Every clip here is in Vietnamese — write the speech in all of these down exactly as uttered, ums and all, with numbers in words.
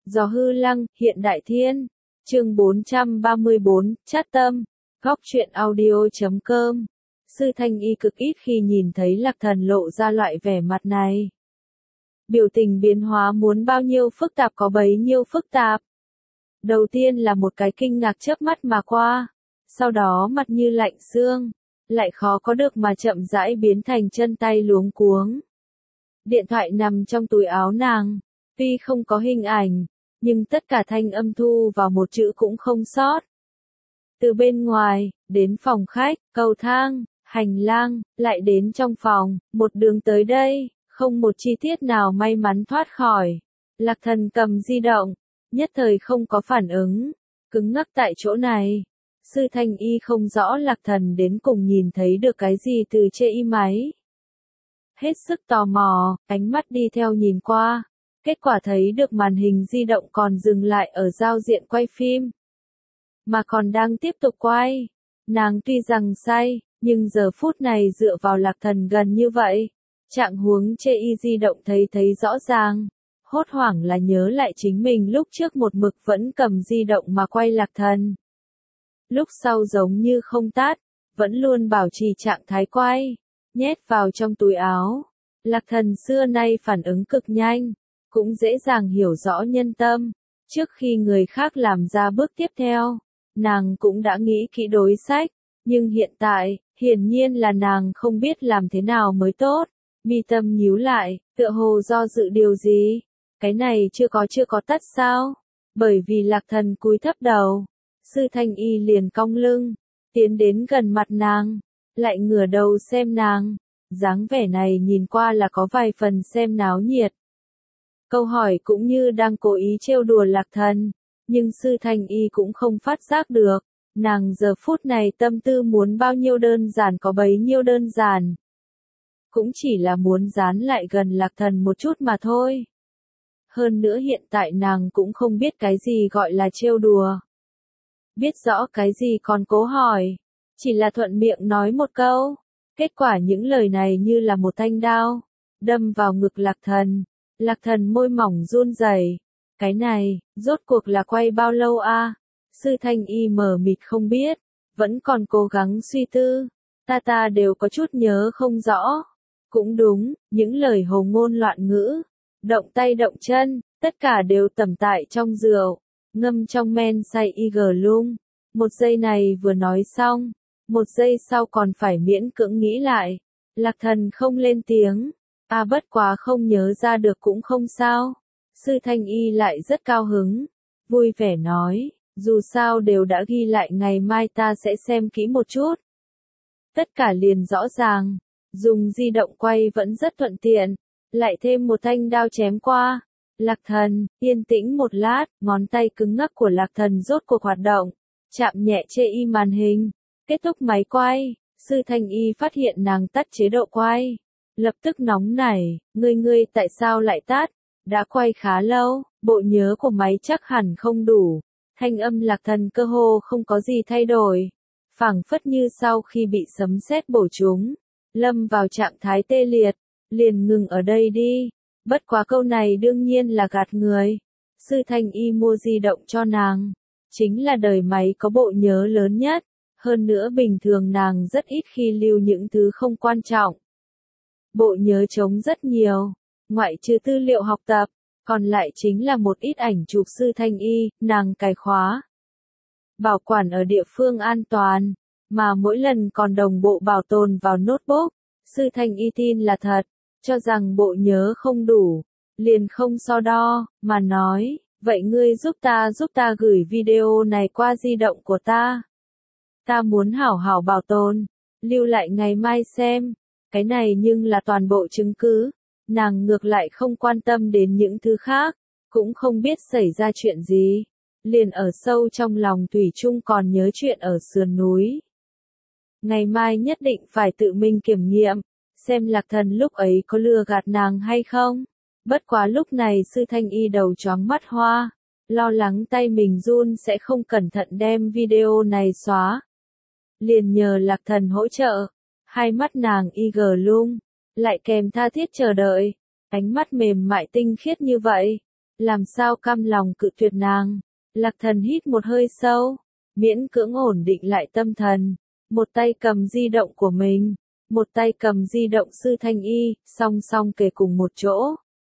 Gió hư lăng, hiện đại thiên. Chương bốn trăm ba mươi bốn, Chát tâm. Góc truyện audio chấm com. Sư Thanh Y cực ít khi nhìn thấy Lạc Thần lộ ra loại vẻ mặt này. Biểu tình biến hóa muốn bao nhiêu phức tạp có bấy nhiêu phức tạp. Đầu tiên là một cái kinh ngạc chớp mắt mà qua, sau đó mặt như lạnh xương, lại khó có được mà chậm rãi biến thành chân tay luống cuống. Điện thoại nằm trong túi áo nàng, tuy không có hình ảnh, nhưng tất cả thanh âm thu vào một chữ cũng không sót. Từ bên ngoài, đến phòng khách, cầu thang, hành lang, lại đến trong phòng, một đường tới đây, không một chi tiết nào may mắn thoát khỏi. Lạc Thần cầm di động, nhất thời không có phản ứng, cứng ngắc tại chỗ này. Sư Thanh Y không rõ Lạc Thần đến cùng nhìn thấy được cái gì từ trên y máy. Hết sức tò mò, ánh mắt đi theo nhìn qua, kết quả thấy được màn hình di động còn dừng lại ở giao diện quay phim, mà còn đang tiếp tục quay. Nàng tuy rằng say, nhưng giờ phút này dựa vào Lạc Thần gần như vậy, trạng huống trên y di động thấy thấy rõ ràng. Hốt hoảng là nhớ lại chính mình lúc trước một mực vẫn cầm di động mà quay Lạc Thần. Lúc sau giống như không tắt, vẫn luôn bảo trì trạng thái quay, nhét vào trong túi áo. Lạc Thần xưa nay phản ứng cực nhanh, cũng dễ dàng hiểu rõ nhân tâm. Trước khi người khác làm ra bước tiếp theo, nàng cũng đã nghĩ kỹ đối sách, nhưng hiện tại, hiển nhiên là nàng không biết làm thế nào mới tốt. Mi tâm nhíu lại, tựa hồ do dự điều gì. Cái này chưa có chưa có tắt sao? Bởi vì Lạc Thần cúi thấp đầu, Sư Thanh Y liền cong lưng, tiến đến gần mặt nàng, lại ngửa đầu xem nàng. Dáng vẻ này nhìn qua là có vài phần xem náo nhiệt. Câu hỏi cũng như đang cố ý trêu đùa Lạc Thần, nhưng Sư Thanh Y cũng không phát giác được. Nàng giờ phút này tâm tư muốn bao nhiêu đơn giản có bấy nhiêu đơn giản. Cũng chỉ là muốn dán lại gần Lạc Thần một chút mà thôi. Hơn nữa hiện tại nàng cũng không biết cái gì gọi là trêu đùa. Biết rõ cái gì còn cố hỏi. Chỉ là thuận miệng nói một câu. Kết quả những lời này như là một thanh đao, đâm vào ngực Lạc Thần. Lạc Thần môi mỏng run rẩy. Cái này, rốt cuộc là quay bao lâu a? À? Sư Thanh Y mờ mịt không biết, vẫn còn cố gắng suy tư. Ta ta đều có chút nhớ không rõ. Cũng đúng, những lời hồ ngôn loạn ngữ, động tay động chân, tất cả đều tẩm tại trong rượu, ngâm trong men say y gờ lung. Một giây này vừa nói xong, một giây sau còn phải miễn cưỡng nghĩ lại. Lạc Thần không lên tiếng, à bất quá không nhớ ra được cũng không sao. Sư Thanh Y lại rất cao hứng, vui vẻ nói, dù sao đều đã ghi lại, ngày mai ta sẽ xem kỹ một chút. Tất cả liền rõ ràng, dùng di động quay vẫn rất thuận tiện, lại thêm một thanh đao chém qua. Lạc Thần, yên tĩnh một lát, ngón tay cứng ngắc của Lạc Thần rốt cuộc hoạt động, chạm nhẹ trên y màn hình, kết thúc máy quay. Sư Thanh Y phát hiện nàng tắt chế độ quay, lập tức nóng nảy, ngươi ngươi tại sao lại tắt, đã quay khá lâu, bộ nhớ của máy chắc hẳn không đủ. Thanh âm Lạc Thần cơ hồ không có gì thay đổi, phảng phất như sau khi bị sấm sét bổ trúng, lâm vào trạng thái tê liệt, liền ngừng ở đây đi. Bất quá câu này đương nhiên là gạt người. Sư Thanh Y mua di động cho nàng, chính là đời máy có bộ nhớ lớn nhất, hơn nữa bình thường nàng rất ít khi lưu những thứ không quan trọng. Bộ nhớ trống rất nhiều, ngoại trừ tư liệu học tập, còn lại chính là một ít ảnh chụp Sư Thanh Y, nàng cài khóa, bảo quản ở địa phương an toàn, mà mỗi lần còn đồng bộ bảo tồn vào notebook. Sư Thanh Y tin là thật, cho rằng bộ nhớ không đủ, liền không so đo, mà nói, vậy ngươi giúp ta giúp ta gửi video này qua di động của ta. Ta muốn hảo hảo bảo tồn, lưu lại ngày mai xem. Cái này nhưng là toàn bộ chứng cứ. Nàng ngược lại không quan tâm đến những thứ khác, cũng không biết xảy ra chuyện gì. Liền ở sâu trong lòng thủy chung còn nhớ chuyện ở sườn núi. Ngày mai nhất định phải tự mình kiểm nghiệm, xem Lạc Thần lúc ấy có lừa gạt nàng hay không. Bất quá lúc này Sư Thanh Y đầu choáng mắt hoa, lo lắng tay mình run sẽ không cẩn thận đem video này xóa. Liền nhờ Lạc Thần hỗ trợ, hai mắt nàng y gờ lung, lại kèm tha thiết chờ đợi, ánh mắt mềm mại tinh khiết như vậy, làm sao cam lòng cự tuyệt nàng. Lạc Thần hít một hơi sâu, miễn cưỡng ổn định lại tâm thần, một tay cầm di động của mình, một tay cầm di động Sư Thanh Y, song song kề cùng một chỗ.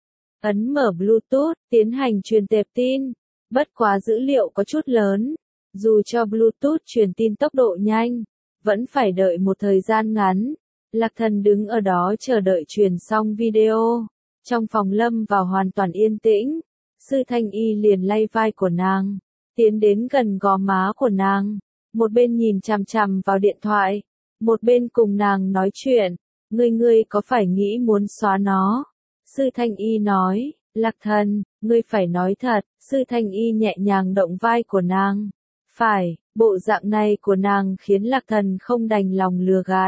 Ấn mở Bluetooth, tiến hành truyền tệp tin, bất quá dữ liệu có chút lớn, dù cho Bluetooth truyền tin tốc độ nhanh, vẫn phải đợi một thời gian ngắn. Lạc Thần đứng ở đó chờ đợi truyền xong video, trong phòng lâm vào hoàn toàn yên tĩnh, Sư Thanh Y liền lay vai của nàng, tiến đến gần gò má của nàng, một bên nhìn chằm chằm vào điện thoại, một bên cùng nàng nói chuyện, ngươi ngươi có phải nghĩ muốn xóa nó? Sư Thanh Y nói, Lạc Thần, ngươi phải nói thật. Sư Thanh Y nhẹ nhàng động vai của nàng. Phải, bộ dạng này của nàng khiến Lạc Thần không đành lòng lừa gạt.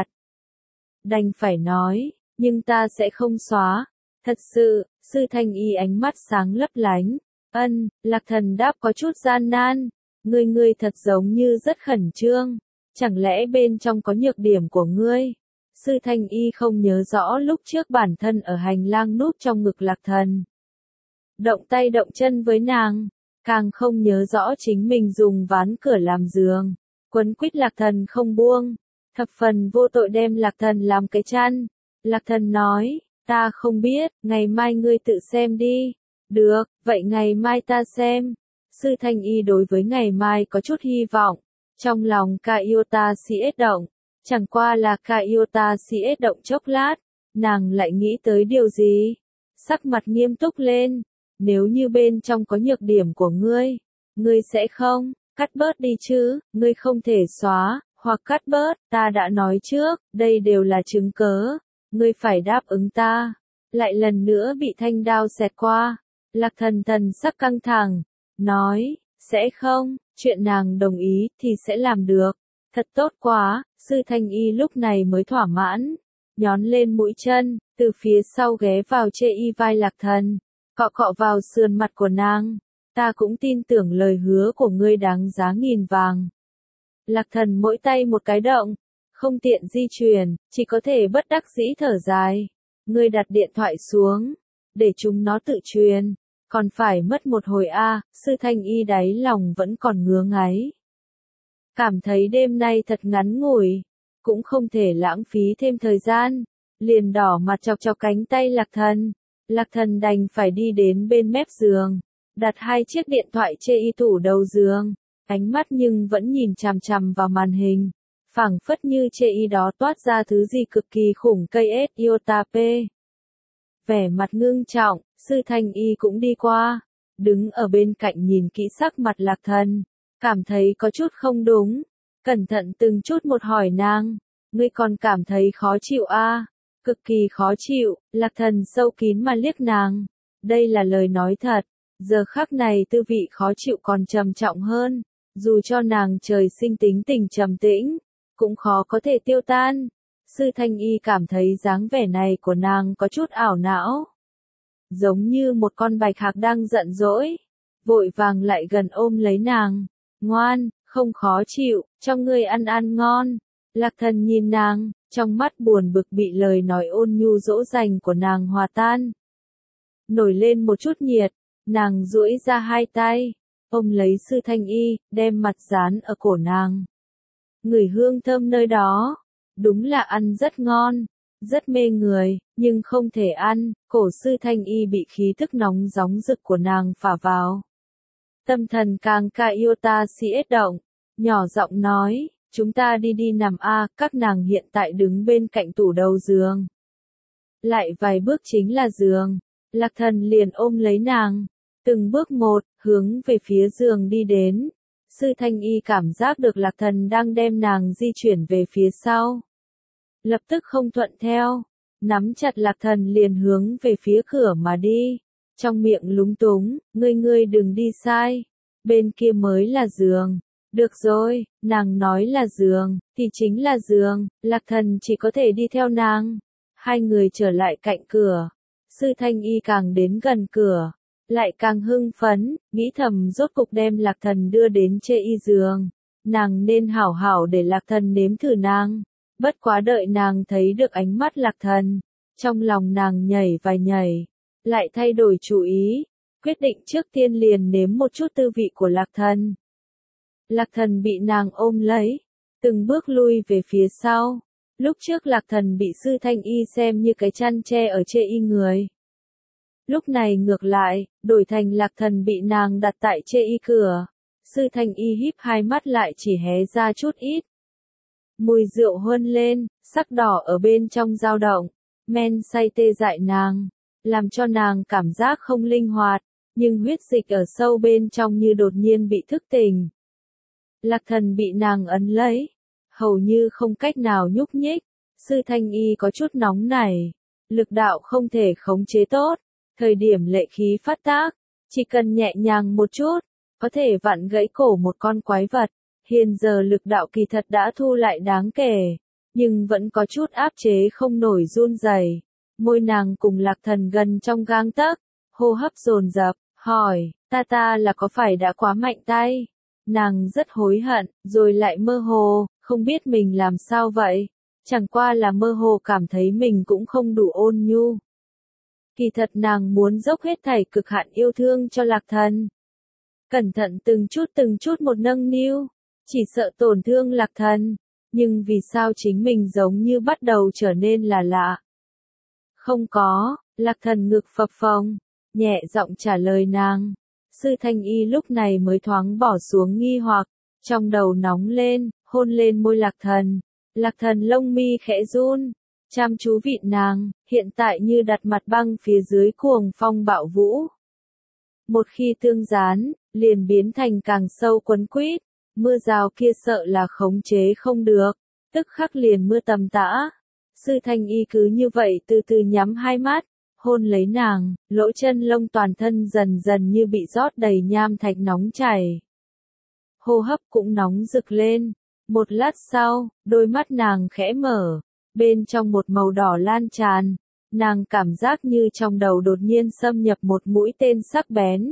Đành phải nói, nhưng ta sẽ không xóa. Thật sự, Sư Thanh Y ánh mắt sáng lấp lánh. Ân, Lạc Thần đáp có chút gian nan. Ngươi ngươi thật giống như rất khẩn trương. Chẳng lẽ bên trong có nhược điểm của ngươi? Sư Thanh Y không nhớ rõ lúc trước bản thân ở hành lang núp trong ngực Lạc Thần. Động tay động chân với nàng, càng không nhớ rõ chính mình dùng ván cửa làm giường, quấn quýt Lạc Thần không buông, thập phần vô tội đem Lạc Thần làm cái chăn. Lạc Thần nói, ta không biết, ngày mai ngươi tự xem đi. Được, vậy ngày mai ta xem. Sư Thanh Y đối với ngày mai có chút hy vọng, trong lòng ca yêu ta si ết động, chẳng qua là ca yêu ta si ết động chốc lát, nàng lại nghĩ tới điều gì, sắc mặt nghiêm túc lên. Nếu như bên trong có nhược điểm của ngươi, ngươi sẽ không cắt bớt đi chứ? Ngươi không thể xóa hoặc cắt bớt, ta đã nói trước, đây đều là chứng cớ, ngươi phải đáp ứng ta. Lại lần nữa bị thanh đao xẹt qua, Lạc Thần thần sắc căng thẳng, nói, sẽ không, chuyện nàng đồng ý thì sẽ làm được. Thật tốt quá. Sư Thanh Y lúc này mới thỏa mãn, nhón lên mũi chân, từ phía sau ghé vào chê y vai Lạc Thần, cọ cọ vào sườn mặt của nàng. Ta cũng tin tưởng lời hứa của ngươi đáng giá nghìn vàng. Lạc Thần mỗi tay một cái động, không tiện di chuyển, chỉ có thể bất đắc dĩ thở dài. Ngươi đặt điện thoại xuống, để chúng nó tự truyền, còn phải mất một hồi a. À, Sư Thanh Y đáy lòng vẫn còn ngứa ngáy. Cảm thấy đêm nay thật ngắn ngủi, cũng không thể lãng phí thêm thời gian, liền đỏ mặt chọc chọc cánh tay Lạc Thần. Lạc Thần đành phải đi đến bên mép giường, đặt hai chiếc điện thoại chê y tủ đầu giường, ánh mắt nhưng vẫn nhìn chằm chằm vào màn hình, phảng phất như chê y đó toát ra thứ gì cực kỳ khủng cây ét iota p. Vẻ mặt ngưng trọng, Sư Thanh Y cũng đi qua, đứng ở bên cạnh nhìn kỹ sắc mặt Lạc Thần, cảm thấy có chút không đúng, cẩn thận từng chút một hỏi nàng, ngươi còn cảm thấy khó chịu a? À? Cực kỳ khó chịu. Lạc Thần sâu kín mà liếc nàng, đây là lời nói thật, giờ khắc này tư vị khó chịu còn trầm trọng hơn, dù cho nàng trời sinh tính tình trầm tĩnh, cũng khó có thể tiêu tan. Sư Thanh Y cảm thấy dáng vẻ này của nàng có chút ảo não, giống như một con bạch hạc đang giận dỗi, vội vàng lại gần ôm lấy nàng. Ngoan, không khó chịu, cho ngươi ăn ăn ngon. Lạc Thần nhìn nàng, trong mắt buồn bực bị lời nói ôn nhu dỗ dành của nàng hòa tan. Nổi lên một chút nhiệt, nàng duỗi ra hai tay, ôm lấy Sư Thanh Y, đem mặt dán ở cổ nàng. Ngửi hương thơm nơi đó, đúng là ăn rất ngon, rất mê người, nhưng không thể ăn. Cổ Sư Thanh Y bị khí thức nóng gióng rực của nàng phả vào. Tâm thần càng ca yêu ta si ết động, nhỏ giọng nói, chúng ta đi đi nằm a. Các nàng hiện tại đứng bên cạnh tủ đầu giường. Lại vài bước chính là giường, Lạc Thần liền ôm lấy nàng, từng bước một, hướng về phía giường đi đến. Sư Thanh Y cảm giác được Lạc Thần đang đem nàng di chuyển về phía sau. Lập tức không thuận theo, nắm chặt Lạc Thần liền hướng về phía cửa mà đi. Trong miệng lúng túng, ngươi ngươi đừng đi sai, bên kia mới là giường. Được rồi, nàng nói là giường, thì chính là giường. Lạc Thần chỉ có thể đi theo nàng. Hai người trở lại cạnh cửa. Sư Thanh Y càng đến gần cửa, lại càng hưng phấn, nghĩ thầm rốt cục đem Lạc Thần đưa đến chê y giường. Nàng nên hảo hảo để Lạc Thần nếm thử nàng. Bất quá đợi nàng thấy được ánh mắt Lạc Thần, trong lòng nàng nhảy vài nhảy, lại thay đổi chủ ý. quyết định trước tiên liền nếm một chút tư vị của Lạc Thần. Lạc Thần bị nàng ôm lấy, từng bước lui về phía sau. Lúc trước Lạc Thần bị Sư Thanh Y xem như cái chăn che ở chê y người. Lúc này ngược lại, đổi thành Lạc Thần bị nàng đặt tại chê y cửa. Sư Thanh Y híp hai mắt lại chỉ hé ra chút ít. Mùi rượu huân lên, sắc đỏ ở bên trong dao động, men say tê dại nàng, làm cho nàng cảm giác không linh hoạt, nhưng huyết dịch ở sâu bên trong như đột nhiên bị thức tỉnh. Lạc Thần bị nàng ấn lấy, hầu như không cách nào nhúc nhích. Sư Thanh Y có chút nóng nảy, lực đạo không thể khống chế tốt, thời điểm lệ khí phát tác, chỉ cần nhẹ nhàng một chút, có thể vặn gãy cổ một con quái vật. Hiện giờ lực đạo kỳ thật đã thu lại đáng kể, nhưng vẫn có chút áp chế không nổi run rẩy. Môi nàng cùng Lạc Thần gần trong gang tấc, hô hấp dồn dập, hỏi, ta ta là có phải đã quá mạnh tay? Nàng rất hối hận, rồi lại mơ hồ, không biết mình làm sao vậy, chẳng qua là mơ hồ cảm thấy mình cũng không đủ ôn nhu. Kỳ thật nàng muốn dốc hết thảy cực hạn yêu thương cho Lạc Thần. Cẩn thận từng chút từng chút một nâng niu, chỉ sợ tổn thương Lạc Thần, nhưng vì sao chính mình giống như bắt đầu trở nên là lạ. Không có, Lạc Thần ngực phập phồng, nhẹ giọng trả lời nàng. Sư Thanh Y lúc này mới thoáng bỏ xuống nghi hoặc, trong đầu nóng lên, hôn lên môi Lạc Thần. Lạc Thần lông mi khẽ run, chăm chú vịn nàng, hiện tại như đặt mặt băng phía dưới cuồng phong bạo vũ. Một khi tương gián, liền biến thành càng sâu quấn quýt, mưa rào kia sợ là khống chế không được, tức khắc liền mưa tầm tã. Sư Thanh Y cứ như vậy từ từ nhắm hai mắt, hôn lấy nàng, lỗ chân lông toàn thân dần dần như bị rót đầy nham thạch nóng chảy. Hô hấp cũng nóng rực lên, một lát sau, đôi mắt nàng khẽ mở, bên trong một màu đỏ lan tràn, nàng cảm giác như trong đầu đột nhiên xâm nhập một mũi tên sắc bén.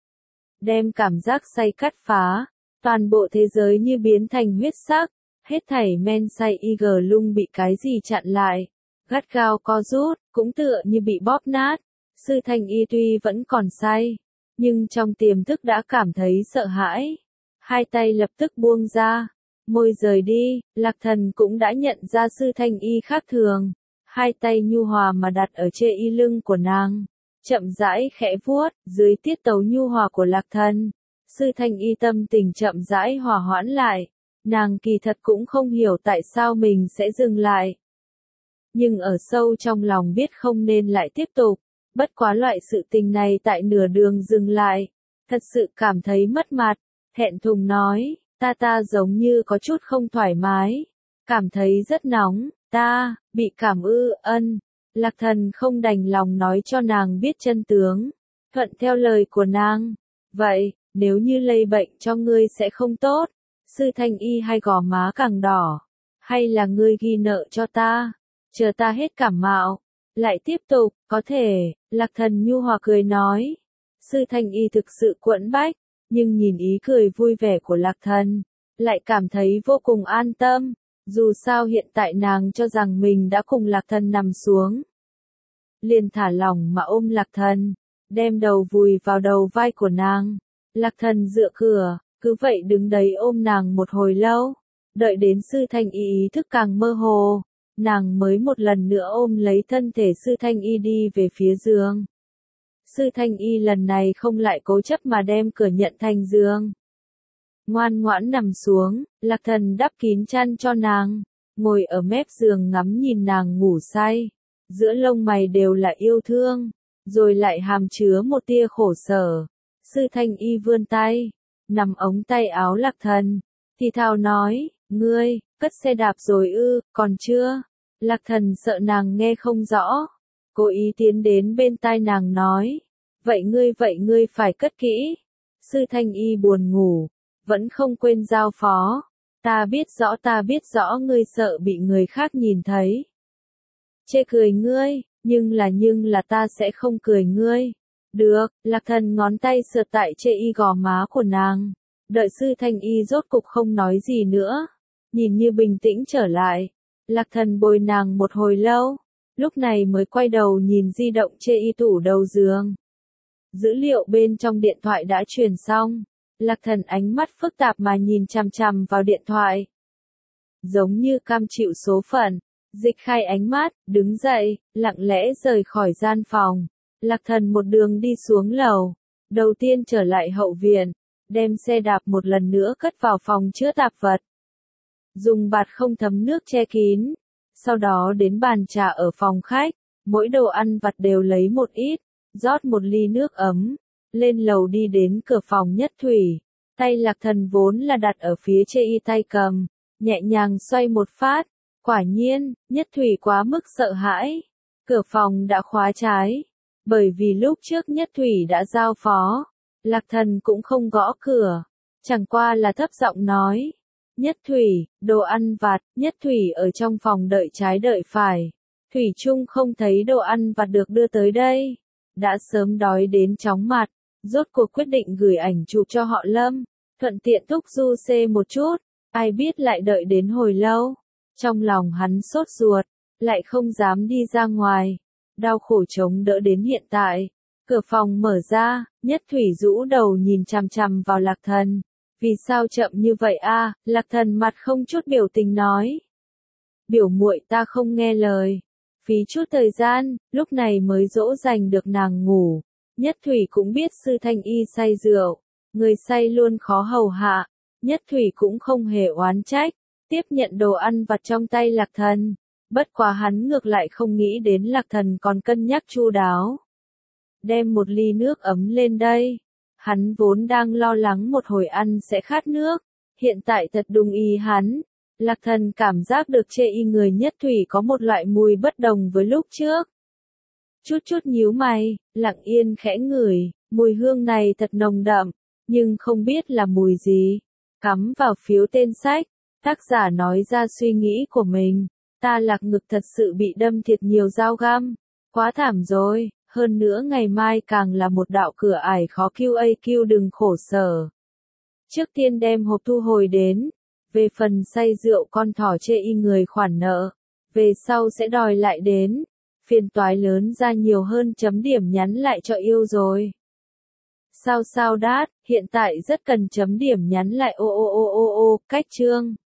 Đem cảm giác say cắt phá, toàn bộ thế giới như biến thành huyết sắc, hết thảy men say y gờ lung bị cái gì chặn lại, gắt gao co rút, cũng tựa như bị bóp nát. Sư Thanh Y tuy vẫn còn say, nhưng trong tiềm thức đã cảm thấy sợ hãi. Hai tay lập tức buông ra, môi rời đi, Lạc Thần cũng đã nhận ra Sư Thanh Y khác thường. Hai tay nhu hòa mà đặt ở chê y lưng của nàng, chậm rãi khẽ vuốt, dưới tiết tấu nhu hòa của Lạc Thần. Sư Thanh Y tâm tình chậm rãi hòa hoãn lại, nàng kỳ thật cũng không hiểu tại sao mình sẽ dừng lại. Nhưng ở sâu trong lòng biết không nên lại tiếp tục, bất quá loại sự tình này tại nửa đường dừng lại, thật sự cảm thấy mất mặt, thẹn thùng nói, ta ta giống như có chút không thoải mái, cảm thấy rất nóng, ta, bị cảm ư, ân. Lạc Thần không đành lòng nói cho nàng biết chân tướng, thuận theo lời của nàng, vậy, nếu như lây bệnh cho ngươi sẽ không tốt. Sư Thanh Y hay gò má càng đỏ, hay là ngươi ghi nợ cho ta, chờ ta hết cảm mạo, lại tiếp tục, có thể. Lạc Thần nhu hòa cười nói. Sư Thanh Y thực sự quẫn bách, nhưng nhìn ý cười vui vẻ của Lạc Thần, lại cảm thấy vô cùng an tâm, dù sao hiện tại nàng cho rằng mình đã cùng Lạc Thần nằm xuống. Liền thả lỏng mà ôm Lạc Thần, đem đầu vùi vào đầu vai của nàng. Lạc Thần dựa cửa, cứ vậy đứng đấy ôm nàng một hồi lâu, đợi đến Sư Thanh Y ý thức càng mơ hồ, nàng mới một lần nữa ôm lấy thân thể Sư Thanh Y đi về phía giường. Sư Thanh Y lần này không lại cố chấp mà đem cửa nhận thành giường. Ngoan ngoãn nằm xuống, Lạc Thần đắp kín chăn cho nàng, ngồi ở mép giường ngắm nhìn nàng ngủ say, giữa lông mày đều là yêu thương, rồi lại hàm chứa một tia khổ sở. Sư Thanh Y vươn tay, nằm ống tay áo Lạc Thần, thì thào nói, ngươi, cất xe đạp rồi ư, còn chưa? Lạc Thần sợ nàng nghe không rõ, cố ý tiến đến bên tai nàng nói, vậy ngươi vậy ngươi phải cất kỹ. Sư Thanh Y buồn ngủ, vẫn không quên giao phó, ta biết rõ ta biết rõ ngươi sợ bị người khác nhìn thấy. Chê cười ngươi, nhưng là nhưng là ta sẽ không cười ngươi. Được, Lạc Thần ngón tay sượt tại chê y gò má của nàng, đợi Sư Thanh Y rốt cục không nói gì nữa, nhìn như bình tĩnh trở lại. Lạc Thần bồi nàng một hồi lâu, lúc này mới quay đầu nhìn di động chê y tủ đầu giường. Dữ liệu bên trong điện thoại đã truyền xong. Lạc Thần ánh mắt phức tạp mà nhìn chằm chằm vào điện thoại. Giống như cam chịu số phận, Dịch Khai ánh mắt, đứng dậy, lặng lẽ rời khỏi gian phòng. Lạc Thần một đường đi xuống lầu. Đầu tiên trở lại hậu viện, đem xe đạp một lần nữa cất vào phòng chứa tạp vật. Dùng bạt không thấm nước che kín. Sau đó đến bàn trà ở phòng khách, mỗi đồ ăn vặt đều lấy một ít, rót một ly nước ấm, lên lầu đi đến cửa phòng Nhất Thủy. Tay Lạc Thần vốn là đặt ở phía trên y tay cầm, nhẹ nhàng xoay một phát, quả nhiên, Nhất Thủy quá mức sợ hãi. Cửa phòng đã khóa trái, bởi vì lúc trước Nhất Thủy đã giao phó, Lạc Thần cũng không gõ cửa, chẳng qua là thấp giọng nói. Nhất Thủy, đồ ăn vặt, Nhất Thủy ở trong phòng đợi trái đợi phải. Thủy chung không thấy đồ ăn vặt được đưa tới đây. Đã sớm đói đến chóng mặt, rốt cuộc quyết định gửi ảnh chụp cho họ Lâm, thuận tiện thúc du xê một chút, ai biết lại đợi đến hồi lâu. Trong lòng hắn sốt ruột, lại không dám đi ra ngoài, đau khổ chống đỡ đến hiện tại. Cửa phòng mở ra, Nhất Thủy rũ đầu nhìn chằm chằm vào Lạc Thần. Vì sao chậm như vậy a? Lạc Thần mặt không chút biểu tình nói. Biểu muội ta không nghe lời. Phí chút thời gian, lúc này mới dỗ dành được nàng ngủ. Nhất Thủy cũng biết Sư Thanh Y say rượu, người say luôn khó hầu hạ. Nhất Thủy cũng không hề oán trách, tiếp nhận đồ ăn vặt trong tay Lạc Thần. Bất quá hắn ngược lại không nghĩ đến Lạc Thần còn cân nhắc chu đáo. Đem một ly nước ấm lên đây. Hắn vốn đang lo lắng một hồi ăn sẽ khát nước, hiện tại thật đúng ý hắn. Lạc Thần cảm giác được chê y người Nhất Thủy có một loại mùi bất đồng với lúc trước. Chút chút nhíu mày, lặng yên khẽ ngửi, mùi hương này thật nồng đậm, nhưng không biết là mùi gì. Cắm vào phiếu tên sách, tác giả nói ra suy nghĩ của mình. Ta Lạc ngực thật sự bị đâm thiệt nhiều dao găm, quá thảm rồi. Hơn nữa ngày mai càng là một đạo cửa ải khó Q A Q đừng khổ sở. Trước tiên đem hộp thu hồi đến. Về phần say rượu con thỏ chê y người khoản nợ. Về sau sẽ đòi lại đến. Phiền toái lớn ra nhiều hơn chấm điểm nhắn lại cho yêu rồi. Sao sao đát, hiện tại rất cần chấm điểm nhắn lại ô ô ô ô ô, cách chương.